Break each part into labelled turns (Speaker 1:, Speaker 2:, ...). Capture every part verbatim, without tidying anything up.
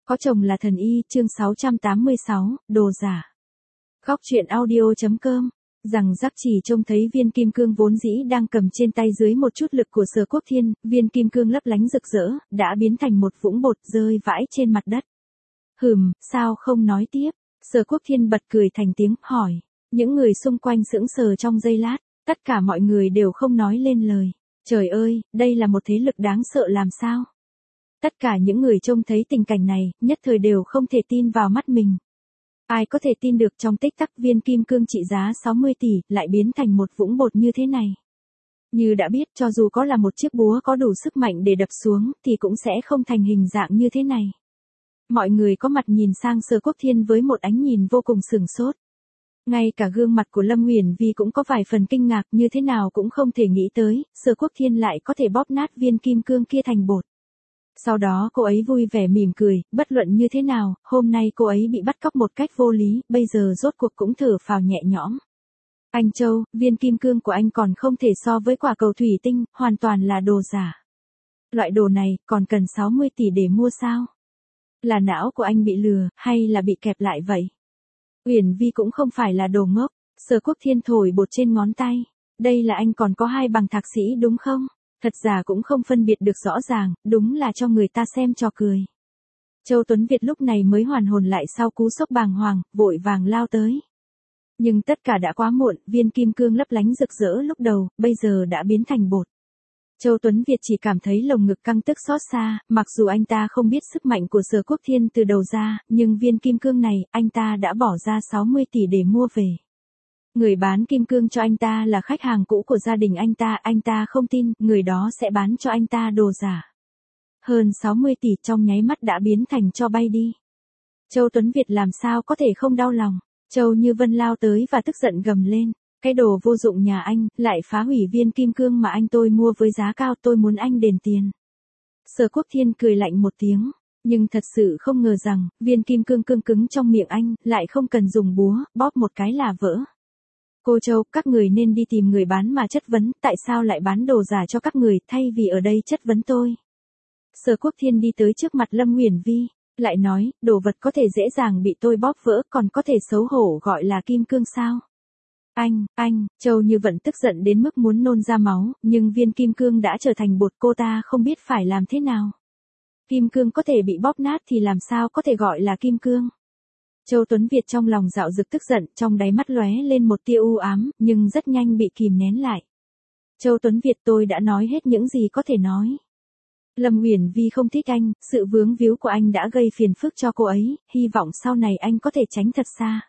Speaker 1: Có chồng là thần y, chương sáu trăm tám mươi sáu, đồ giả. Góc truyện audio.com. Rằng rắc chỉ trông thấy viên kim cương vốn dĩ đang cầm trên tay dưới một chút lực của Sở Quốc Thiên, viên kim cương lấp lánh rực rỡ, đã biến thành một vũng bột rơi vãi trên mặt đất. Hừm, sao không nói tiếp? Sở Quốc Thiên bật cười thành tiếng, hỏi. Những người xung quanh sững sờ trong giây lát, tất cả mọi người đều không nói lên lời. Trời ơi, đây là một thế lực đáng sợ làm sao? Tất cả những người trông thấy tình cảnh này, nhất thời đều không thể tin vào mắt mình. Ai có thể tin được trong tích tắc viên kim cương trị giá sáu mươi tỷ, lại biến thành một vũng bột như thế này. Như đã biết, cho dù có là một chiếc búa có đủ sức mạnh để đập xuống, thì cũng sẽ không thành hình dạng như thế này. Mọi người có mặt nhìn sang Sở Quốc Thiên với một ánh nhìn vô cùng sửng sốt. Ngay cả gương mặt của Lâm Uyển Vi cũng có vài phần kinh ngạc, như thế nào cũng không thể nghĩ tới, Sở Quốc Thiên lại có thể bóp nát viên kim cương kia thành bột. Sau đó cô ấy vui vẻ mỉm cười, bất luận như thế nào, hôm nay cô ấy bị bắt cóc một cách vô lý, bây giờ rốt cuộc cũng thở phào nhẹ nhõm. Anh Châu, viên kim cương của anh còn không thể so với quả cầu thủy tinh, hoàn toàn là đồ giả. Loại đồ này, còn cần sáu mươi tỷ để mua sao? Là não của anh bị lừa, hay là bị kẹp lại vậy? Uyển Vi cũng không phải là đồ ngốc, Sở Quốc Thiên thổi bột trên ngón tay. Đây là anh còn có hai bằng thạc sĩ đúng không? Thật giả cũng không phân biệt được rõ ràng, đúng là cho người ta xem trò cười. Châu Tuấn Việt lúc này mới hoàn hồn lại sau cú sốc bàng hoàng, vội vàng lao tới. Nhưng tất cả đã quá muộn, viên kim cương lấp lánh rực rỡ lúc đầu, bây giờ đã biến thành bột. Châu Tuấn Việt chỉ cảm thấy lồng ngực căng tức xót xa, mặc dù anh ta không biết sức mạnh của Sở Quốc Thiên từ đầu ra, nhưng viên kim cương này, anh ta đã bỏ ra sáu mươi tỷ để mua về. Người bán kim cương cho anh ta là khách hàng cũ của gia đình anh ta, anh ta không tin, người đó sẽ bán cho anh ta đồ giả. Hơn sáu mươi tỷ trong nháy mắt đã biến thành tro bay đi. Châu Tuấn Việt làm sao có thể không đau lòng. Châu Như Vân lao tới và tức giận gầm lên. Cái đồ vô dụng nhà anh, lại phá hủy viên kim cương mà anh tôi mua với giá cao, tôi muốn anh đền tiền. Sở Quốc Thiên cười lạnh một tiếng, nhưng thật sự không ngờ rằng, viên kim cương cương cứng trong miệng anh, lại không cần dùng búa, bóp một cái là vỡ. Cô Châu, các người nên đi tìm người bán mà chất vấn, tại sao lại bán đồ giả cho các người, thay vì ở đây chất vấn tôi. Sở Quốc Thiên đi tới trước mặt Lâm Uyển Vi, lại nói, đồ vật có thể dễ dàng bị tôi bóp vỡ, còn có thể xấu hổ gọi là kim cương sao? Anh, anh, Châu Như Vận tức giận đến mức muốn nôn ra máu, nhưng viên kim cương đã trở thành bột, cô ta không biết phải làm thế nào. Kim cương có thể bị bóp nát thì làm sao có thể gọi là kim cương? Châu Tuấn Việt trong lòng dạo dực tức giận, trong đáy mắt lóe lên một tia u ám, nhưng rất nhanh bị kìm nén lại. Châu Tuấn Việt, tôi đã nói hết những gì có thể nói. Lâm Uyển Vi không thích anh, sự vướng víu của anh đã gây phiền phức cho cô ấy, hy vọng sau này anh có thể tránh thật xa.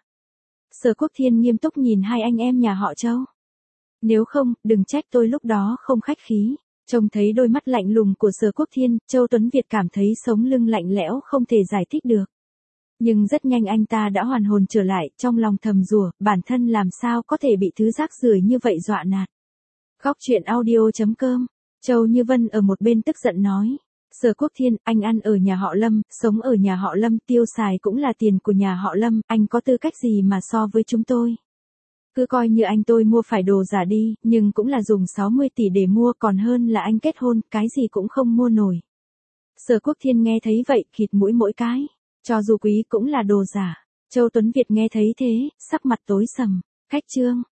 Speaker 1: Sở Quốc Thiên nghiêm túc nhìn hai anh em nhà họ Châu. Nếu không, đừng trách tôi lúc đó không khách khí. Trông thấy đôi mắt lạnh lùng của Sở Quốc Thiên, Châu Tuấn Việt cảm thấy sống lưng lạnh lẽo không thể giải thích được. Nhưng rất nhanh anh ta đã hoàn hồn trở lại, trong lòng thầm rủa, bản thân làm sao có thể bị thứ rác rưởi như vậy dọa nạt. Góc truyện audio.com. Châu Như Vân ở một bên tức giận nói. Sở Quốc Thiên, anh ăn ở nhà họ Lâm, sống ở nhà họ Lâm, tiêu xài cũng là tiền của nhà họ Lâm, anh có tư cách gì mà so với chúng tôi. Cứ coi như anh tôi mua phải đồ giả đi, nhưng cũng là dùng sáu mươi tỷ để mua, còn hơn là anh kết hôn, cái gì cũng không mua nổi. Sở Quốc Thiên nghe thấy vậy, khịt mũi mỗi cái. Cho dù quý cũng là đồ giả. Châu Tuấn Việt nghe thấy thế, sắc mặt tối sầm. Khách trương,